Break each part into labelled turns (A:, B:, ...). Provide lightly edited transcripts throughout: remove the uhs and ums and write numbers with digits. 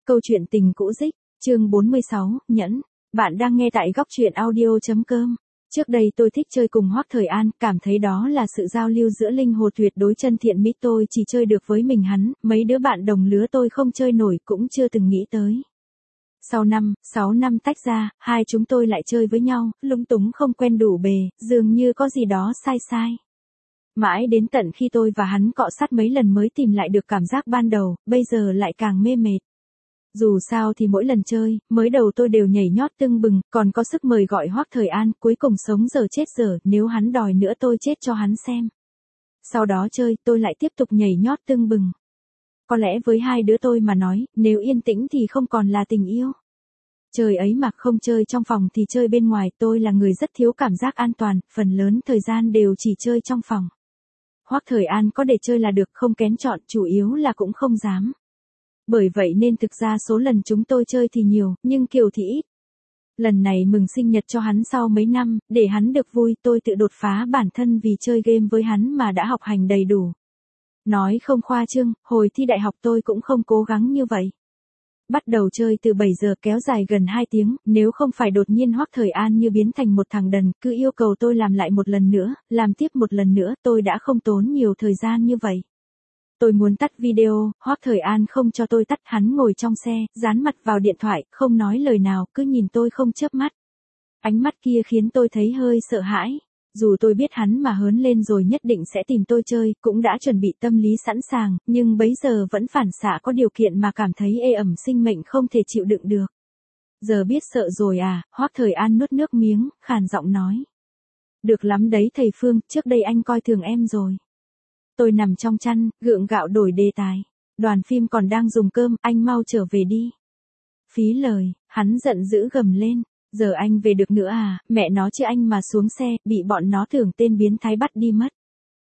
A: Câu chuyện tình cũ dích, chương 46, nhẫn. Bạn đang nghe tại góc truyện audio.com. Trước đây tôi thích chơi cùng Hoắc Thời An, cảm thấy đó là sự giao lưu giữa linh hồn tuyệt đối chân thiện mỹ, tôi chỉ chơi được với mình hắn, mấy đứa bạn đồng lứa tôi không chơi nổi cũng chưa từng nghĩ tới. Sau 6 năm tách ra, hai chúng tôi lại chơi với nhau, lúng túng không quen đủ bề, dường như có gì đó sai. Mãi đến tận khi tôi và hắn cọ sát mấy lần mới tìm lại được cảm giác ban đầu, bây giờ lại càng mê mệt. Dù sao thì mỗi lần chơi, mới đầu tôi đều nhảy nhót tưng bừng, còn có sức mời gọi Hoắc Thời An, cuối cùng sống giờ chết giờ, nếu hắn đòi nữa tôi chết cho hắn xem. Sau đó chơi, tôi lại tiếp tục nhảy nhót tưng bừng. Có lẽ với hai đứa tôi mà nói, nếu yên tĩnh thì không còn là tình yêu. Trời ấy mà không chơi trong phòng thì chơi bên ngoài, tôi là người rất thiếu cảm giác an toàn, phần lớn thời gian đều chỉ chơi trong phòng. Hoắc Thời An có để chơi là được, không kén chọn, chủ yếu là cũng không dám. Bởi vậy nên thực ra số lần chúng tôi chơi thì nhiều, nhưng kiểu thì ít. Lần này mừng sinh nhật cho hắn sau mấy năm, để hắn được vui, tôi tự đột phá bản thân vì chơi game với hắn mà đã học hành đầy đủ. Nói không khoa trương, hồi thi đại học tôi cũng không cố gắng như vậy. Bắt đầu chơi từ 7 giờ kéo dài gần 2 tiếng, nếu không phải đột nhiên Hoắc Thời An như biến thành một thằng đần, cứ yêu cầu tôi làm lại một lần nữa, làm tiếp một lần nữa, tôi đã không tốn nhiều thời gian như vậy. Tôi muốn tắt video, Hoắc Thời An không cho tôi tắt, hắn ngồi trong xe, dán mặt vào điện thoại, không nói lời nào, cứ nhìn tôi không chớp mắt. Ánh mắt kia khiến tôi thấy hơi sợ hãi. Dù tôi biết hắn mà hớn lên rồi nhất định sẽ tìm tôi chơi, cũng đã chuẩn bị tâm lý sẵn sàng, nhưng bấy giờ vẫn phản xạ có điều kiện mà cảm thấy ê ẩm sinh mệnh không thể chịu đựng được. Giờ biết sợ rồi à, Hoắc Thời An nuốt nước miếng, khàn giọng nói. Được lắm đấy thầy Phương, trước đây anh coi thường em rồi. Tôi nằm trong chăn, gượng gạo đổi đề tài. Đoàn phim còn đang dùng cơm, anh mau trở về đi. Phí lời, hắn giận dữ gầm lên. Giờ anh về được nữa à, mẹ nó chứ anh mà xuống xe, bị bọn nó tưởng tên biến thái bắt đi mất.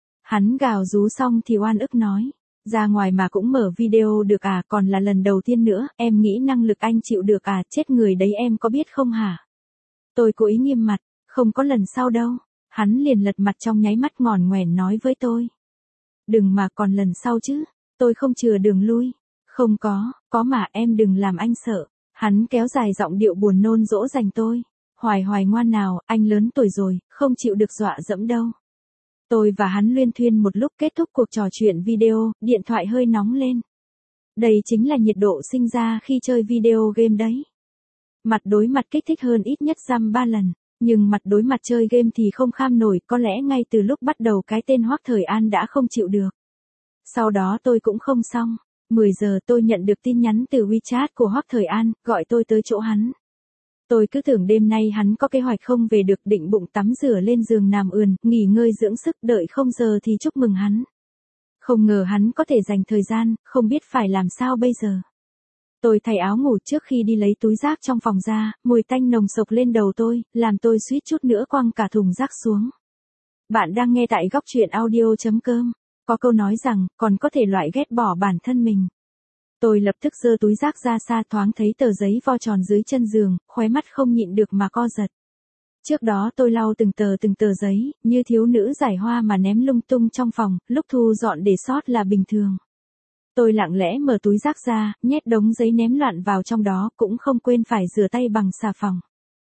A: Hắn gào rú xong thì oan ức nói. Ra ngoài mà cũng mở video được à, còn là lần đầu tiên nữa, em nghĩ năng lực anh chịu được à, chết người đấy em có biết không hả? Tôi cố ý nghiêm mặt, không có lần sau đâu. Hắn liền lật mặt trong nháy mắt ngòn ngoèn nói với tôi. Đừng mà còn lần sau chứ, tôi không chừa đường lui. Không có mà em đừng làm anh sợ. Hắn kéo dài giọng điệu buồn nôn dỗ dành tôi. Hoài ngoan nào, anh lớn tuổi rồi, không chịu được dọa dẫm đâu. Tôi và hắn luyên thuyên một lúc, kết thúc cuộc trò chuyện video, điện thoại hơi nóng lên. Đây chính là nhiệt độ sinh ra khi chơi video game đấy. Mặt đối mặt kích thích hơn ít nhất dăm 3 lần. Nhưng mặt đối mặt chơi game thì không kham nổi, có lẽ ngay từ lúc bắt đầu cái tên Hoắc Thời An đã không chịu được. Sau đó tôi cũng không xong. 10 giờ tôi nhận được tin nhắn từ WeChat của Hoắc Thời An, gọi tôi tới chỗ hắn. Tôi cứ tưởng đêm nay hắn có kế hoạch không về được, định bụng tắm rửa lên giường nằm ườn, nghỉ ngơi dưỡng sức, đợi không giờ thì chúc mừng hắn. Không ngờ hắn có thể dành thời gian, không biết phải làm sao bây giờ. Tôi thay áo ngủ trước khi đi lấy túi rác trong phòng ra, mùi tanh nồng sộc lên đầu tôi, làm tôi suýt chút nữa quăng cả thùng rác xuống. Bạn đang nghe tại góc truyện audio.com. Có câu nói rằng, còn có thể loại ghét bỏ bản thân mình. Tôi lập tức giơ túi rác ra xa, thoáng thấy tờ giấy vo tròn dưới chân giường, khóe mắt không nhịn được mà co giật. Trước đó tôi lau từng tờ giấy, như thiếu nữ giải hoa mà ném lung tung trong phòng, lúc thu dọn để sót là bình thường. Tôi lặng lẽ mở túi rác ra, nhét đống giấy ném loạn vào trong đó, cũng không quên phải rửa tay bằng xà phòng.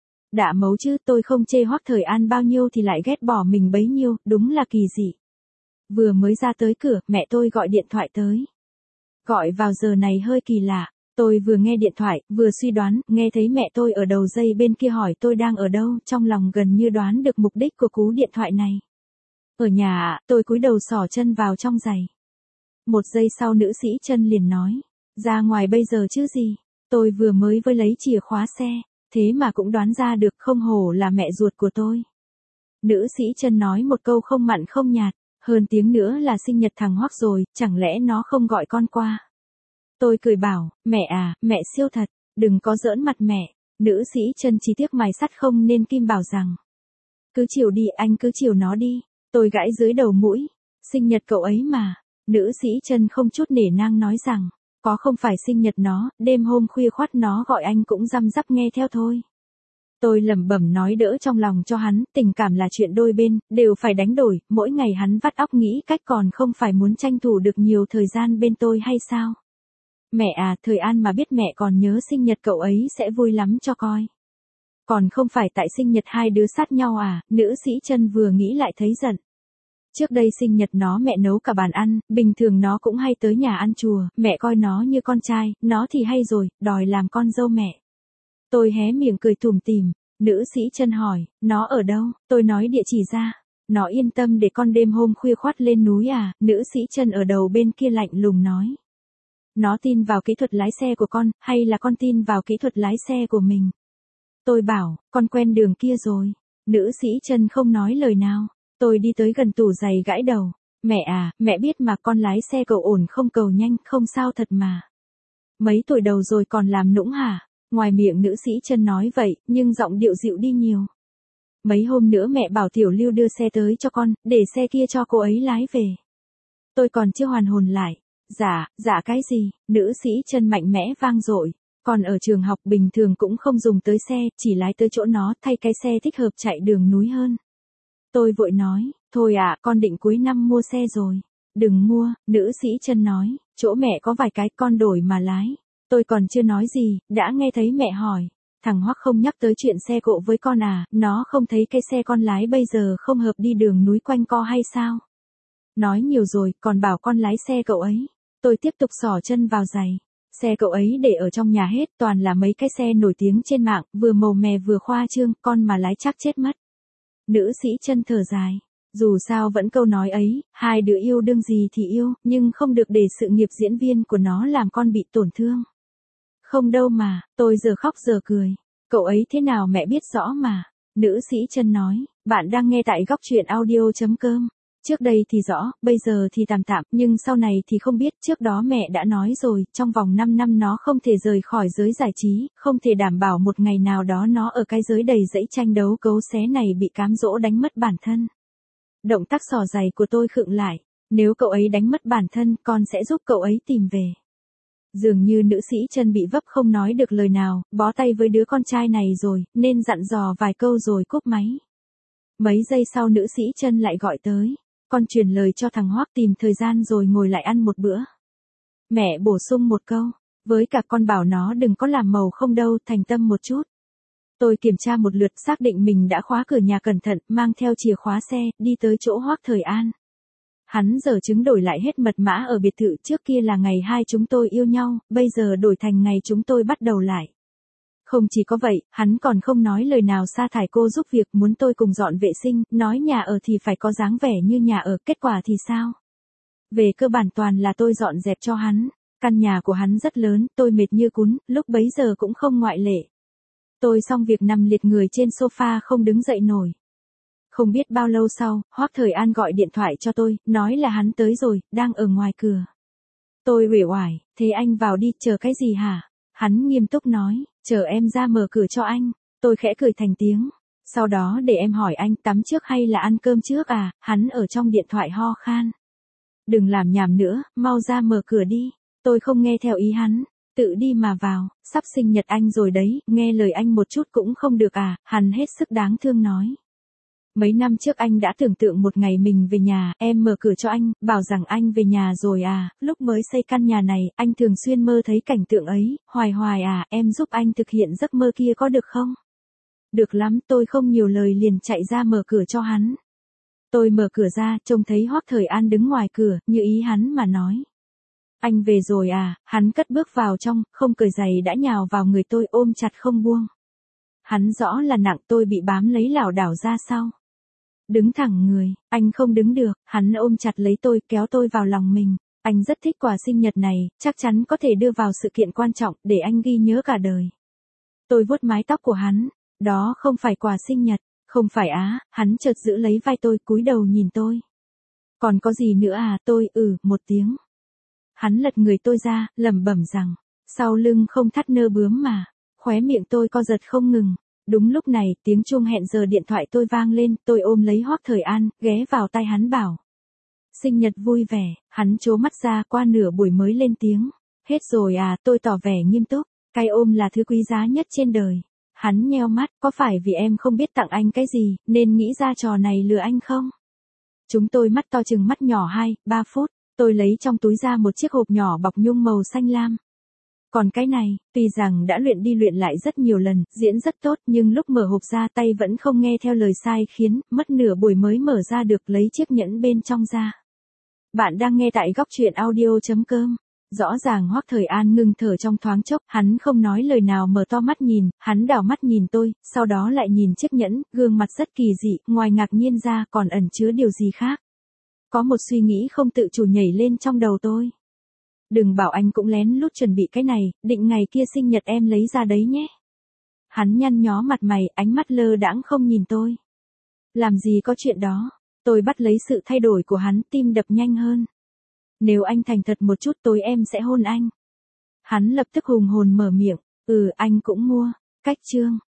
A: Đã mấu chứ, tôi không chê Hoắc Thời An bao nhiêu thì lại ghét bỏ mình bấy nhiêu, đúng là kỳ dị. Vừa mới ra tới cửa, mẹ tôi gọi điện thoại tới. Gọi vào giờ này hơi kỳ lạ, tôi vừa nghe điện thoại, vừa suy đoán, nghe thấy mẹ tôi ở đầu dây bên kia hỏi tôi đang ở đâu, trong lòng gần như đoán được mục đích của cú điện thoại này. Ở nhà ạ, tôi cúi đầu xỏ chân vào trong giày. Một giây sau nữ sĩ chân liền nói, ra ngoài bây giờ chứ gì, tôi vừa mới lấy chìa khóa xe, thế mà cũng đoán ra được, không hổ là mẹ ruột của tôi. Nữ sĩ chân nói một câu không mặn không nhạt. Hơn tiếng nữa là sinh nhật thằng Hoắc rồi, chẳng lẽ nó không gọi con qua. Tôi cười bảo, mẹ à, mẹ siêu thật, đừng có giỡn mặt mẹ. Nữ sĩ chân chỉ tiếc mài sắt không nên kim bảo rằng. Cứ chiều đi, anh cứ chiều nó đi. Tôi gãi dưới đầu mũi. Sinh nhật cậu ấy mà. Nữ sĩ chân không chút nể nang nói rằng, có không phải sinh nhật nó, đêm hôm khuya khoắt nó gọi anh cũng răm rắp nghe theo thôi. Tôi lẩm bẩm nói đỡ trong lòng cho hắn, tình cảm là chuyện đôi bên, đều phải đánh đổi, mỗi ngày hắn vắt óc nghĩ cách còn không phải muốn tranh thủ được nhiều thời gian bên tôi hay sao? Mẹ à, Thời An mà biết mẹ còn nhớ sinh nhật cậu ấy sẽ vui lắm cho coi. Còn không phải tại sinh nhật hai đứa sát nhau à, nữ sĩ Trân vừa nghĩ lại thấy giận. Trước đây sinh nhật nó mẹ nấu cả bàn ăn, bình thường nó cũng hay tới nhà ăn chùa, mẹ coi nó như con trai, nó thì hay rồi, đòi làm con dâu mẹ. Tôi hé miệng cười tủm tỉm, nữ sĩ Trân hỏi, nó ở đâu, tôi nói địa chỉ ra. Nó yên tâm để con đêm hôm khuya khoắt lên núi à, nữ sĩ Trân ở đầu bên kia lạnh lùng nói. Nó tin vào kỹ thuật lái xe của con, hay là con tin vào kỹ thuật lái xe của mình? Tôi bảo, con quen đường kia rồi. Nữ sĩ Trân không nói lời nào. Tôi đi tới gần tủ giày gãi đầu. Mẹ à, mẹ biết mà con lái xe cầu ổn không cầu nhanh, không sao thật mà. Mấy tuổi đầu rồi còn làm nũng hả? Ngoài miệng nữ sĩ Trân nói vậy, nhưng giọng điệu dịu đi nhiều. Mấy hôm nữa mẹ bảo Tiểu Lưu đưa xe tới cho con, để xe kia cho cô ấy lái về. Tôi còn chưa hoàn hồn lại. Dạ cái gì? Nữ sĩ Trân mạnh mẽ vang dội. Còn ở trường học bình thường cũng không dùng tới xe, chỉ lái tới chỗ nó thay cái xe thích hợp chạy đường núi hơn. Tôi vội nói, thôi ạ, con định cuối năm mua xe rồi. Đừng mua, nữ sĩ Trân nói, chỗ mẹ có vài cái con đổi mà lái. Tôi còn chưa nói gì, đã nghe thấy mẹ hỏi. Thằng Hoắc không nhắc tới chuyện xe cộ với con à, nó không thấy cái xe con lái bây giờ không hợp đi đường núi quanh co hay sao? Nói nhiều rồi, còn bảo con lái xe cậu ấy. Tôi tiếp tục xỏ chân vào giày. Xe cậu ấy để ở trong nhà hết, toàn là mấy cái xe nổi tiếng trên mạng, vừa màu mè vừa khoa trương, con mà lái chắc chết mất. Nữ sĩ Trân thở dài. Dù sao vẫn câu nói ấy, hai đứa yêu đương gì thì yêu, nhưng không được để sự nghiệp diễn viên của nó làm con bị tổn thương. Không đâu mà, tôi giờ khóc giờ cười. Cậu ấy thế nào mẹ biết rõ mà. Nữ sĩ Trân nói, bạn đang nghe tại góc truyện audio.com. Trước đây thì rõ, bây giờ thì tạm tạm, nhưng sau này thì không biết, trước đó mẹ đã nói rồi, trong vòng 5 năm nó không thể rời khỏi giới giải trí, không thể đảm bảo một ngày nào đó nó ở cái giới đầy dẫy tranh đấu cấu xé này bị cám dỗ đánh mất bản thân. Động tác xỏ giày của tôi khựng lại, nếu cậu ấy đánh mất bản thân, con sẽ giúp cậu ấy tìm về. Dường như nữ sĩ Trân bị vấp không nói được lời nào, bó tay với đứa con trai này rồi, nên dặn dò vài câu rồi cúp máy. Mấy giây sau nữ sĩ Trân lại gọi tới. Con truyền lời cho thằng Hoắc tìm thời gian rồi ngồi lại ăn một bữa. Mẹ bổ sung một câu, với cả con bảo nó đừng có làm màu không đâu, thành tâm một chút. Tôi kiểm tra một lượt xác định mình đã khóa cửa nhà cẩn thận, mang theo chìa khóa xe, đi tới chỗ Hoắc Thời An. Hắn giờ chứng đổi lại hết mật mã ở biệt thự, trước kia là ngày hai chúng tôi yêu nhau, bây giờ đổi thành ngày chúng tôi bắt đầu lại. Không chỉ có vậy, hắn còn không nói lời nào sa thải cô giúp việc, muốn tôi cùng dọn vệ sinh, nói nhà ở thì phải có dáng vẻ như nhà ở, kết quả thì sao? Về cơ bản toàn là tôi dọn dẹp cho hắn. Căn nhà của hắn rất lớn, tôi mệt như cún, lúc bấy giờ cũng không ngoại lệ. Tôi xong việc nằm liệt người trên sofa không đứng dậy nổi. Không biết bao lâu sau, Hoắc Thời An gọi điện thoại cho tôi, nói là hắn tới rồi, đang ở ngoài cửa. Tôi uể oải, thế anh vào đi, chờ cái gì hả? Hắn nghiêm túc nói, chờ em ra mở cửa cho anh. Tôi khẽ cười thành tiếng. Sau đó để em hỏi anh tắm trước hay là ăn cơm trước à, hắn ở trong điện thoại ho khan. Đừng làm nhảm nữa, mau ra mở cửa đi. Tôi không nghe theo ý hắn, tự đi mà vào, sắp sinh nhật anh rồi đấy, nghe lời anh một chút cũng không được à, hắn hết sức đáng thương nói. Mấy năm trước anh đã tưởng tượng một ngày mình về nhà, em mở cửa cho anh, bảo rằng anh về nhà rồi à, lúc mới xây căn nhà này, anh thường xuyên mơ thấy cảnh tượng ấy, hoài hoài à, em giúp anh thực hiện giấc mơ kia có được không? Được lắm, tôi không nhiều lời liền chạy ra mở cửa cho hắn. Tôi mở cửa ra, trông thấy Hoắc Thời An đứng ngoài cửa, như ý hắn mà nói. Anh về rồi à, hắn cất bước vào trong, không cởi giày đã nhào vào người tôi ôm chặt không buông. Hắn rõ là nặng, tôi bị bám lấy lảo đảo ra sau. Đứng thẳng người, anh không đứng được, hắn ôm chặt lấy tôi, kéo tôi vào lòng mình. Anh rất thích quà sinh nhật này, chắc chắn có thể đưa vào sự kiện quan trọng, để anh ghi nhớ cả đời. Tôi vuốt mái tóc của hắn, đó không phải quà sinh nhật, không phải á, hắn chợt giữ lấy vai tôi, cúi đầu nhìn tôi. Còn có gì nữa à, tôi một tiếng. Hắn lật người tôi ra, lẩm bẩm rằng, sau lưng không thắt nơ bướm mà, khóe miệng tôi co giật không ngừng. Đúng lúc này, tiếng chuông hẹn giờ điện thoại tôi vang lên, tôi ôm lấy Hoắc Thời An, ghé vào tai hắn bảo. Sinh nhật vui vẻ, hắn trố mắt ra qua nửa buổi mới lên tiếng. Hết rồi à, tôi tỏ vẻ nghiêm túc, cái ôm là thứ quý giá nhất trên đời. Hắn nheo mắt, có phải vì em không biết tặng anh cái gì, nên nghĩ ra trò này lừa anh không? Chúng tôi mắt to chừng mắt nhỏ 2-3 phút, tôi lấy trong túi ra một chiếc hộp nhỏ bọc nhung màu xanh lam. Còn cái này, tuy rằng đã luyện đi luyện lại rất nhiều lần, diễn rất tốt, nhưng lúc mở hộp ra tay vẫn không nghe theo lời sai khiến, mất nửa buổi mới mở ra được lấy chiếc nhẫn bên trong ra. Bạn đang nghe tại góc truyện audio.com. Rõ ràng Hoắc Thời An ngừng thở trong thoáng chốc, hắn không nói lời nào mở to mắt nhìn, hắn đảo mắt nhìn tôi, sau đó lại nhìn chiếc nhẫn, gương mặt rất kỳ dị, ngoài ngạc nhiên ra còn ẩn chứa điều gì khác. Có một suy nghĩ không tự chủ nhảy lên trong đầu tôi. Đừng bảo anh cũng lén lút chuẩn bị cái này, định ngày kia sinh nhật em lấy ra đấy nhé. Hắn nhăn nhó mặt mày, ánh mắt lơ đãng không nhìn tôi. Làm gì có chuyện đó. Tôi bắt lấy sự thay đổi của hắn, tim đập nhanh hơn. Nếu anh thành thật một chút tối em sẽ hôn anh. Hắn lập tức hùng hồn mở miệng. Anh cũng mua. Cách chương.